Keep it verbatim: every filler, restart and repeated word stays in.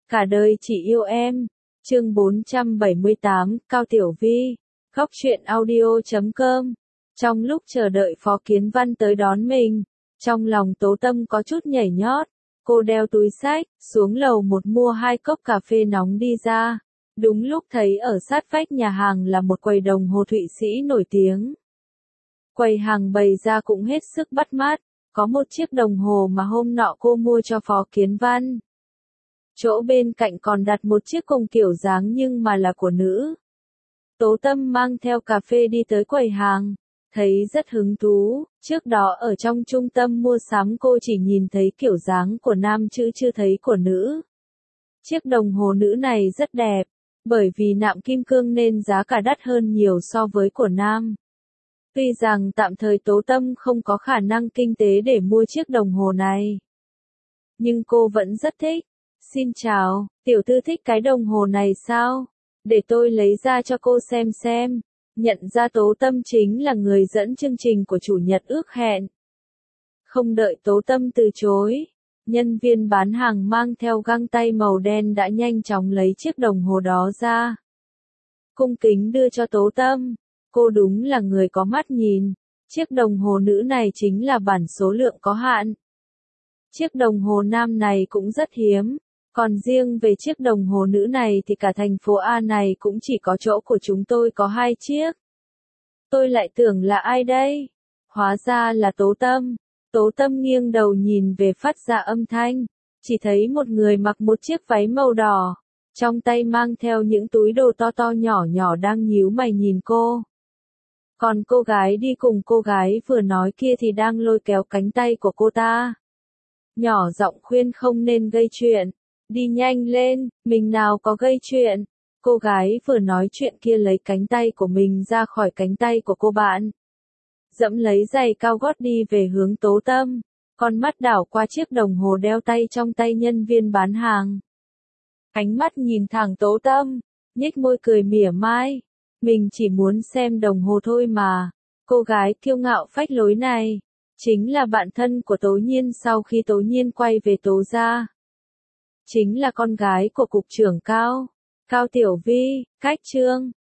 Cả đời chỉ yêu em. Chương bốn trăm bảy mươi tám, Cao Tiểu Vi. Góc truyện audio chấm com. Trong lúc chờ đợi Phó Kiến Văn tới đón mình, trong lòng Tố Tâm có chút nhảy nhót. Cô đeo túi xách, xuống lầu một mua hai cốc cà phê nóng đi ra. Đúng lúc thấy ở sát vách nhà hàng là một quầy đồng hồ Thụy Sĩ nổi tiếng. Quầy hàng bày ra cũng hết sức bắt mắt, có một chiếc đồng hồ mà hôm nọ cô mua cho Phó Kiến Văn. Chỗ bên cạnh còn đặt một chiếc cùng kiểu dáng nhưng mà là của nữ. Tố Tâm mang theo cà phê đi tới quầy hàng, thấy rất hứng thú, trước đó ở trong trung tâm mua sắm cô chỉ nhìn thấy kiểu dáng của nam chứ chưa thấy của nữ. Chiếc đồng hồ nữ này rất đẹp, bởi vì nạm kim cương nên giá cả đắt hơn nhiều so với của nam. Tuy rằng tạm thời Tố Tâm không có khả năng kinh tế để mua chiếc đồng hồ này, nhưng cô vẫn rất thích. Xin chào, tiểu thư thích cái đồng hồ này sao? Để tôi lấy ra cho cô xem xem. Nhận ra Tố Tâm chính là người dẫn chương trình của chủ nhật ước hẹn. Không đợi Tố Tâm từ chối, nhân viên bán hàng mang theo găng tay màu đen đã nhanh chóng lấy chiếc đồng hồ đó ra. Cung kính đưa cho Tố Tâm. Cô đúng là người có mắt nhìn. Chiếc đồng hồ nữ này chính là bản số lượng có hạn. Chiếc đồng hồ nam này cũng rất hiếm. Còn riêng về chiếc đồng hồ nữ này thì cả thành phố A này cũng chỉ có chỗ của chúng tôi có hai chiếc. Tôi lại tưởng là ai đây? Hóa ra là Tố Tâm. Tố Tâm nghiêng đầu nhìn về phát ra âm thanh, chỉ thấy một người mặc một chiếc váy màu đỏ, trong tay mang theo những túi đồ to to nhỏ nhỏ đang nhíu mày nhìn cô. Còn cô gái đi cùng cô gái vừa nói kia thì đang lôi kéo cánh tay của cô ta. Nhỏ giọng khuyên không nên gây chuyện. Đi nhanh lên, mình nào có gây chuyện. Cô gái vừa nói chuyện kia lấy cánh tay của mình ra khỏi cánh tay của cô bạn. Dẫm lấy giày cao gót đi về hướng Tố Tâm. Con mắt đảo qua chiếc đồng hồ đeo tay trong tay nhân viên bán hàng. Ánh mắt nhìn thẳng Tố Tâm, nhếch môi cười mỉa mai. Mình chỉ muốn xem đồng hồ thôi mà. Cô gái kiêu ngạo phách lối này chính là bạn thân của Tố Nhiên sau khi Tố Nhiên quay về Tố gia. Chính là con gái của cục trưởng Cao, Cao Tiểu Vi, cách chương.